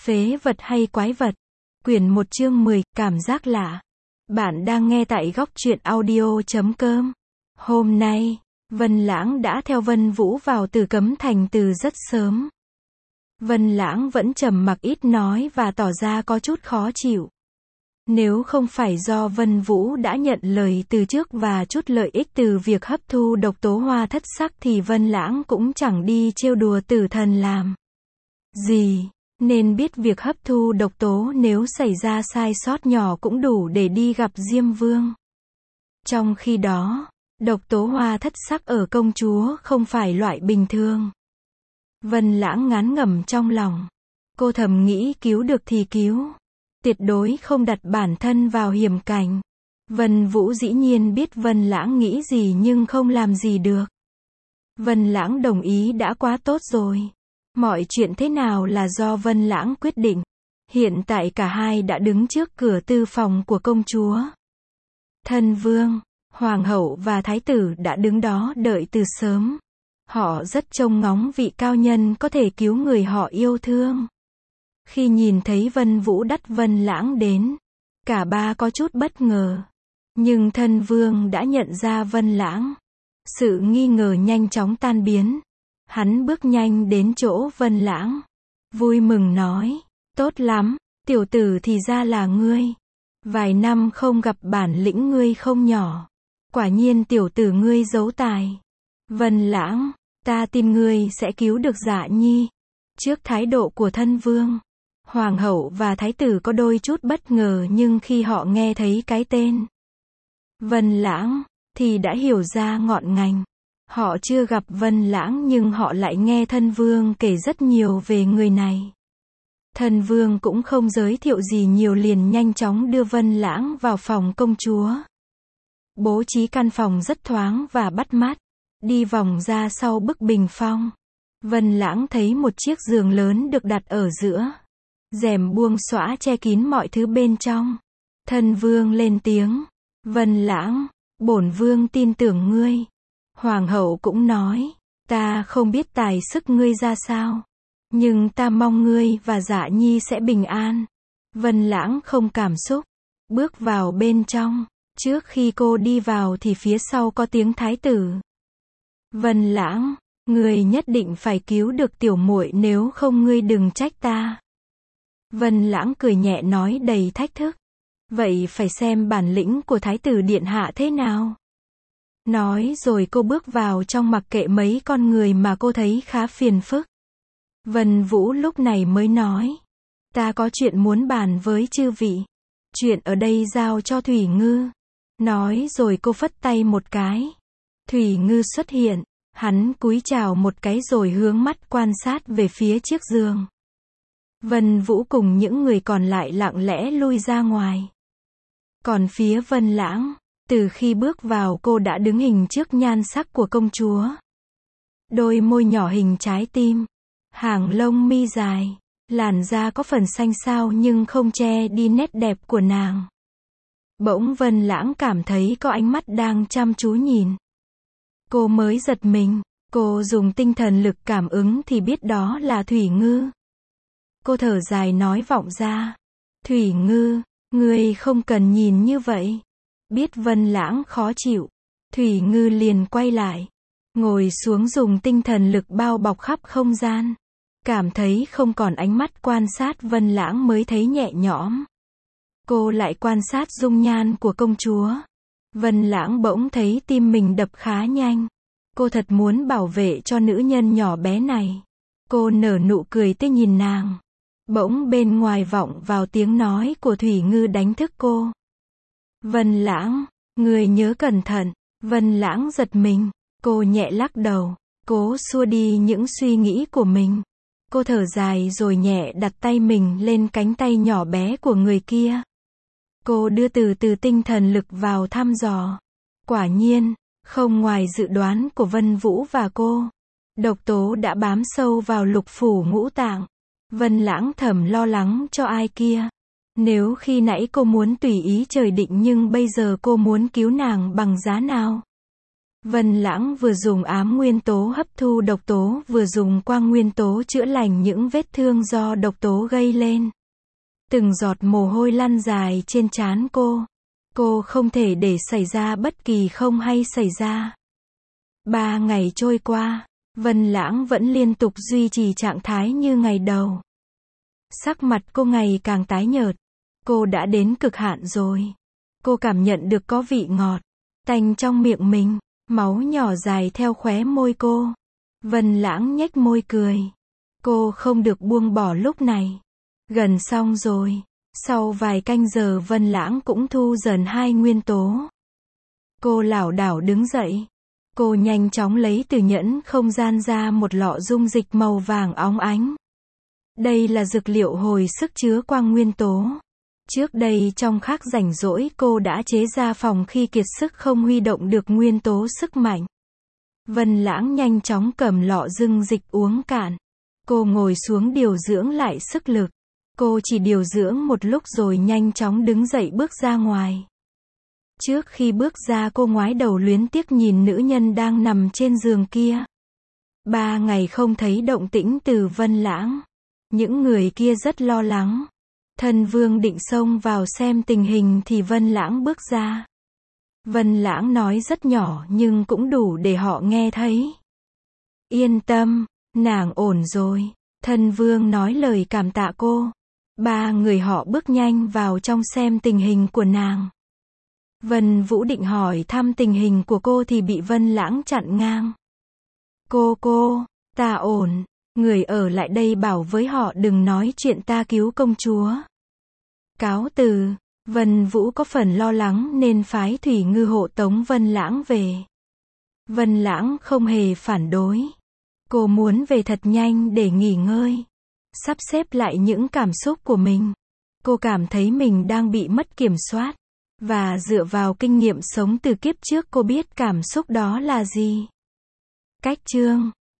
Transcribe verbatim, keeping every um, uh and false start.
Phế vật hay quái vật? Quyển một chương mười, cảm giác lạ. Bạn đang nghe tại góc truyện audio chấm com. Hôm nay, Vân Lãng đã theo Vân Vũ vào Tử Cấm Thành từ rất sớm. Vân Lãng vẫn trầm mặc ít nói và tỏ ra có chút khó chịu. Nếu không phải do Vân Vũ đã nhận lời từ trước và chút lợi ích từ việc hấp thu độc tố hoa thất sắc thì Vân Lãng cũng chẳng đi trêu đùa tử thần làm gì. Nên biết việc hấp thu độc tố nếu xảy ra sai sót nhỏ cũng đủ để đi gặp Diêm Vương. Trong khi đó, độc tố hoa thất sắc ở công chúa không phải loại bình thường. Vân Lãng ngán ngẩm trong lòng. Cô thầm nghĩ cứu được thì cứu. Tuyệt đối không đặt bản thân vào hiểm cảnh. Vân Vũ dĩ nhiên biết Vân Lãng nghĩ gì nhưng không làm gì được. Vân Lãng đồng ý đã quá tốt rồi. Mọi chuyện thế nào là do Vân Lãng quyết định. Hiện tại cả hai đã đứng trước cửa tư phòng của công chúa. Thân vương, hoàng hậu và thái tử đã đứng đó đợi từ sớm. Họ rất trông ngóng vị cao nhân có thể cứu người họ yêu thương. Khi nhìn thấy Vân Vũ đắt Vân Lãng đến, cả ba có chút bất ngờ. Nhưng thân vương đã nhận ra Vân Lãng. Sự nghi ngờ nhanh chóng tan biến. Hắn bước nhanh đến chỗ Vân Lãng. Vui mừng nói, tốt lắm, tiểu tử thì ra là ngươi. Vài năm không gặp bản lĩnh ngươi không nhỏ. Quả nhiên tiểu tử ngươi giấu tài. Vân Lãng, ta tin ngươi sẽ cứu được Dạ Nhi. Trước thái độ của thân vương, hoàng hậu và thái tử có đôi chút bất ngờ nhưng khi họ nghe thấy cái tên Vân Lãng, thì đã hiểu ra ngọn ngành. Họ chưa gặp Vân Lãng nhưng họ lại nghe thân vương kể rất nhiều về người này. Thân vương cũng không giới thiệu gì nhiều liền nhanh chóng đưa Vân Lãng vào phòng công chúa. Bố trí căn phòng rất thoáng và bắt mắt. Đi vòng ra sau bức bình phong. Vân Lãng thấy một chiếc giường lớn được đặt ở giữa. Rèm buông xõa che kín mọi thứ bên trong. Thân vương lên tiếng. Vân Lãng, bổn vương tin tưởng ngươi. Hoàng hậu cũng nói, ta không biết tài sức ngươi ra sao. Nhưng ta mong ngươi và Dạ Nhi sẽ bình an. Vân Lãng không cảm xúc. Bước vào bên trong. Trước khi cô đi vào thì phía sau có tiếng thái tử. Vân Lãng, ngươi nhất định phải cứu được tiểu muội nếu không ngươi đừng trách ta. Vân Lãng cười nhẹ nói đầy thách thức. Vậy phải xem bản lĩnh của thái tử điện hạ thế nào. Nói rồi cô bước vào trong mặc kệ mấy con người mà cô thấy khá phiền phức. Vân Vũ lúc này mới nói. Ta có chuyện muốn bàn với chư vị. Chuyện ở đây giao cho Thủy Ngư. Nói rồi cô phất tay một cái. Thủy Ngư xuất hiện. Hắn cúi chào một cái rồi hướng mắt quan sát về phía chiếc giường. Vân Vũ cùng những người còn lại lặng lẽ lui ra ngoài. Còn phía Vân Lãng, từ khi bước vào cô đã đứng hình trước nhan sắc của công chúa. Đôi môi nhỏ hình trái tim, hàng lông mi dài, làn da có phần xanh xao nhưng không che đi nét đẹp của nàng. Bỗng Vân Lãng cảm thấy có ánh mắt đang chăm chú nhìn. Cô mới giật mình, cô dùng tinh thần lực cảm ứng thì biết đó là Thủy Ngư. Cô thở dài nói vọng ra. Thủy Ngư, ngươi không cần nhìn như vậy. Biết Vân Lãng khó chịu. Thủy Ngư liền quay lại. Ngồi xuống dùng tinh thần lực bao bọc khắp không gian. Cảm thấy không còn ánh mắt quan sát Vân Lãng mới thấy nhẹ nhõm. Cô lại quan sát dung nhan của công chúa. Vân Lãng bỗng thấy tim mình đập khá nhanh. Cô thật muốn bảo vệ cho nữ nhân nhỏ bé này. Cô nở nụ cười tươi nhìn nàng. Bỗng bên ngoài vọng vào tiếng nói của Thủy Ngư đánh thức cô. Vân Lãng, người nhớ cẩn thận. Vân Lãng giật mình. Cô nhẹ lắc đầu. Cố xua đi những suy nghĩ của mình. Cô thở dài rồi nhẹ đặt tay mình lên cánh tay nhỏ bé của người kia. Cô đưa từ từ tinh thần lực vào thăm dò. Quả nhiên, không ngoài dự đoán của Vân Vũ và cô. Độc tố đã bám sâu vào lục phủ ngũ tạng. Vân Lãng thầm lo lắng cho ai kia. Nếu khi nãy cô muốn tùy ý trời định nhưng bây giờ cô muốn cứu nàng bằng giá nào? Vân Lãng vừa dùng ám nguyên tố hấp thu độc tố, vừa dùng quang nguyên tố chữa lành những vết thương do độc tố gây lên. Từng giọt mồ hôi lăn dài trên trán cô. Cô không thể để xảy ra bất kỳ không hay xảy ra. Ba ngày trôi qua, Vân Lãng vẫn liên tục duy trì trạng thái như ngày đầu. Sắc mặt cô ngày càng tái nhợt. Cô đã đến cực hạn rồi. Cô cảm nhận được có vị ngọt, tanh trong miệng mình. Máu nhỏ dài theo khóe môi cô. Vân Lãng nhếch môi cười. Cô không được buông bỏ lúc này. Gần xong rồi. Sau vài canh giờ Vân Lãng cũng thu dần hai nguyên tố. Cô lảo đảo đứng dậy. Cô nhanh chóng lấy từ nhẫn không gian ra một lọ dung dịch màu vàng óng ánh. Đây là dược liệu hồi sức chứa quang nguyên tố. Trước đây trong khắc rảnh rỗi cô đã chế ra phòng khi kiệt sức không huy động được nguyên tố sức mạnh. Vân Lãng nhanh chóng cầm lọ dung dịch uống cạn. Cô ngồi xuống điều dưỡng lại sức lực. Cô chỉ điều dưỡng một lúc rồi nhanh chóng đứng dậy bước ra ngoài. Trước khi bước ra cô ngoái đầu luyến tiếc nhìn nữ nhân đang nằm trên giường kia. Ba ngày không thấy động tĩnh từ Vân Lãng. Những người kia rất lo lắng. Thân Vương định xông vào xem tình hình thì Vân Lãng bước ra. Vân Lãng nói rất nhỏ nhưng cũng đủ để họ nghe thấy. Yên tâm, nàng ổn rồi. Thân Vương nói lời cảm tạ cô. Ba người họ bước nhanh vào trong xem tình hình của nàng. Vân Vũ định hỏi thăm tình hình của cô thì bị Vân Lãng chặn ngang. Cô cô, ta ổn. Người ở lại đây bảo với họ đừng nói chuyện ta cứu công chúa. Cáo từ. Vân Vũ có phần lo lắng nên phái thủy ngư hộ tống Vân Lãng về. Vân Lãng không hề phản đối. Cô muốn về thật nhanh để nghỉ ngơi. Sắp xếp lại những cảm xúc của mình. Cô cảm thấy mình đang bị mất kiểm soát. Và dựa vào kinh nghiệm sống từ kiếp trước cô biết cảm xúc đó là gì. Cách chương